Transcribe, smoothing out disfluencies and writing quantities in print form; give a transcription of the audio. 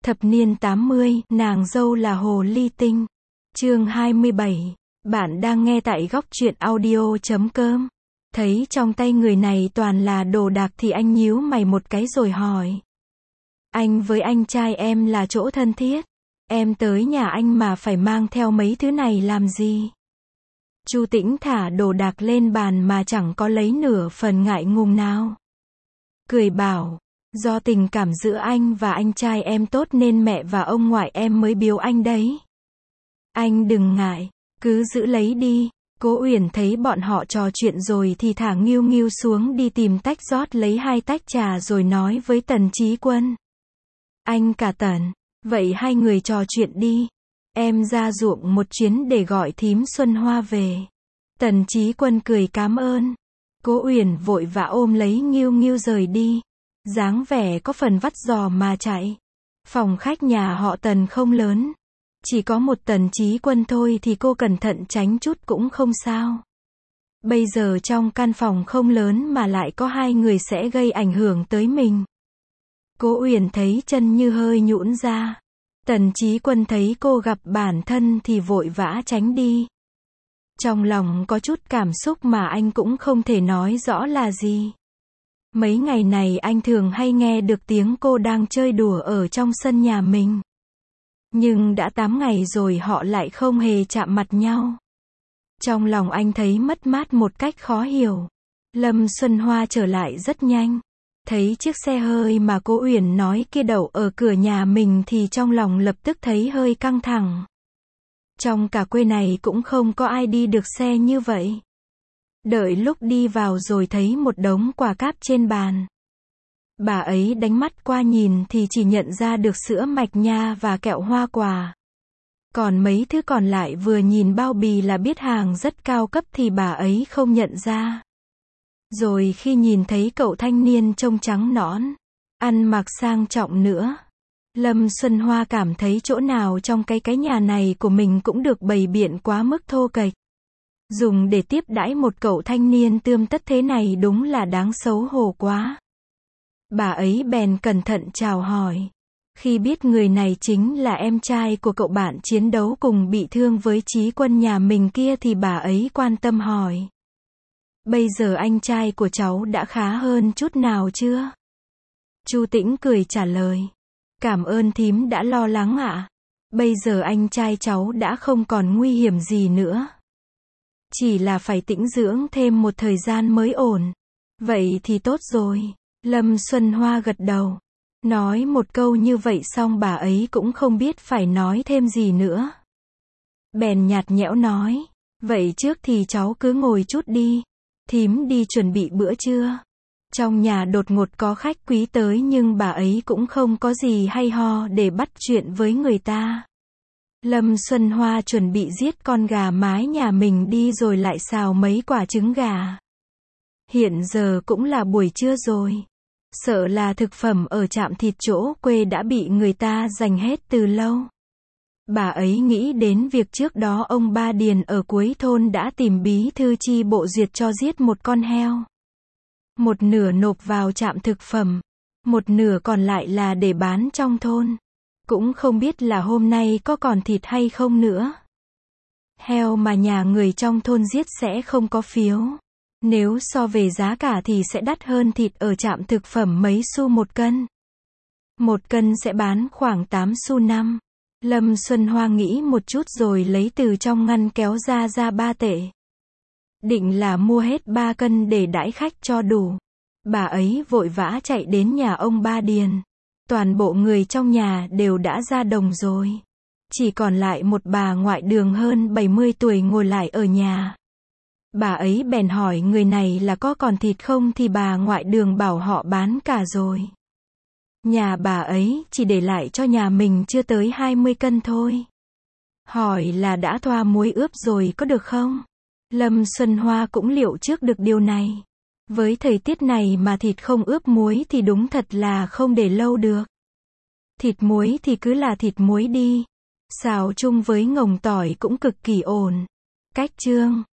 Thập niên 80, nàng dâu là hồ ly tinh. Chương 27. Bạn đang nghe tại góc truyện audio.com. Thấy trong tay người này toàn là đồ đạc thì anh nhíu mày một cái rồi hỏi. Anh với anh trai em là chỗ thân thiết. Em tới nhà anh mà phải mang theo mấy thứ này làm gì? Chu Tĩnh thả đồ đạc lên bàn mà chẳng có lấy nửa phần ngại ngùng nào. Cười bảo, do tình cảm giữa anh và anh trai em tốt nên mẹ và ông ngoại em mới biếu anh đấy. Anh đừng ngại, cứ giữ lấy đi. Cố Uyển thấy bọn họ trò chuyện rồi thì thả nghiêu nghiêu xuống đi tìm tách rót lấy 2 tách trà rồi nói với Tần Chí Quân. Anh cả Tần, vậy hai người trò chuyện đi. Em ra ruộng một chuyến để gọi thím Xuân Hoa về. Tần Chí Quân cười cám ơn. Cố Uyển vội vã ôm lấy nghiêu nghiêu rời đi. Dáng vẻ có phần vắt giò mà chạy. Phòng khách nhà họ Tần không lớn. Chỉ có một Tần Chí Quân thôi thì cô cẩn thận tránh chút cũng không sao. Bây giờ trong căn phòng không lớn mà lại có 2 người sẽ gây ảnh hưởng tới mình. Cố Uyển thấy chân như hơi nhũn ra. Tần Chí Quân thấy cô gặp bản thân thì vội vã tránh đi. Trong lòng có chút cảm xúc mà anh cũng không thể nói rõ là gì. Mấy ngày này anh thường hay nghe được tiếng cô đang chơi đùa ở trong sân nhà mình. Nhưng đã 8 ngày rồi họ lại không hề chạm mặt nhau. Trong lòng anh thấy mất mát một cách khó hiểu. Lâm Xuân Hoa trở lại rất nhanh. Thấy chiếc xe hơi mà cô Uyển nói kia đậu ở cửa nhà mình thì trong lòng lập tức thấy hơi căng thẳng. Trong cả quê này cũng không có ai đi được xe như vậy. Đợi lúc đi vào rồi thấy một đống quà cáp trên bàn. Bà ấy đánh mắt qua nhìn thì chỉ nhận ra được sữa mạch nha và kẹo hoa quả. Còn mấy thứ còn lại vừa nhìn bao bì là biết hàng rất cao cấp thì bà ấy không nhận ra. Rồi khi nhìn thấy cậu thanh niên trông trắng nõn, ăn mặc sang trọng nữa, Lâm Xuân Hoa cảm thấy chỗ nào trong cái nhà này của mình cũng được bày biện quá mức thô kệch. Dùng để tiếp đãi một cậu thanh niên tươm tất thế này đúng là đáng xấu hổ quá. Bà ấy bèn cẩn thận chào hỏi. Khi biết người này chính là em trai của cậu bạn chiến đấu cùng bị thương với Chí Quân nhà mình kia thì bà ấy quan tâm hỏi. Bây giờ anh trai của cháu đã khá hơn chút nào chưa? Chu Tĩnh cười trả lời. Cảm ơn thím đã lo lắng ạ. Bây giờ anh trai cháu đã không còn nguy hiểm gì nữa. Chỉ là phải tĩnh dưỡng thêm một thời gian mới ổn. Vậy thì tốt rồi. Lâm Xuân Hoa gật đầu. Nói một câu như vậy xong bà ấy cũng không biết phải nói thêm gì nữa. Bèn nhạt nhẽo nói. Vậy trước thì cháu cứ ngồi chút đi. Thím đi chuẩn bị bữa trưa. Trong nhà đột ngột có khách quý tới nhưng bà ấy cũng không có gì hay ho để bắt chuyện với người ta. Lâm Xuân Hoa chuẩn bị giết con gà mái nhà mình đi rồi lại xào mấy quả trứng gà. Hiện giờ cũng là buổi trưa rồi. Sợ là thực phẩm ở trạm thịt chỗ quê đã bị người ta giành hết từ lâu. Bà ấy nghĩ đến việc trước đó ông Ba Điền ở cuối thôn đã tìm bí thư chi bộ duyệt cho giết một con heo. Một nửa nộp vào trạm thực phẩm, một nửa còn lại là để bán trong thôn. Cũng không biết là hôm nay có còn thịt hay không nữa. Heo mà nhà người trong thôn giết sẽ không có phiếu. Nếu so về giá cả thì sẽ đắt hơn thịt ở trạm thực phẩm mấy xu một cân. Một cân sẽ bán khoảng 8 xu 5. Lâm Xuân Hoa nghĩ một chút rồi lấy từ trong ngăn kéo ra 3 tệ. Định là mua hết 3 cân để đãi khách cho đủ. Bà ấy vội vã chạy đến nhà ông Ba Điền. Toàn bộ người trong nhà đều đã ra đồng rồi. Chỉ còn lại một bà ngoại đường hơn 70 tuổi ngồi lại ở nhà. Bà ấy bèn hỏi người này là có còn thịt không thì bà ngoại đường bảo họ bán cả rồi. Nhà bà ấy chỉ để lại cho nhà mình chưa tới 20 cân thôi. Hỏi là đã thoa muối ướp rồi có được không? Lâm Xuân Hoa cũng liệu trước được điều này. Với thời tiết này mà thịt không ướp muối thì đúng thật là không để lâu được. Thịt muối thì cứ là thịt muối đi. Xào chung với ngồng tỏi cũng cực kỳ ổn. Cách chương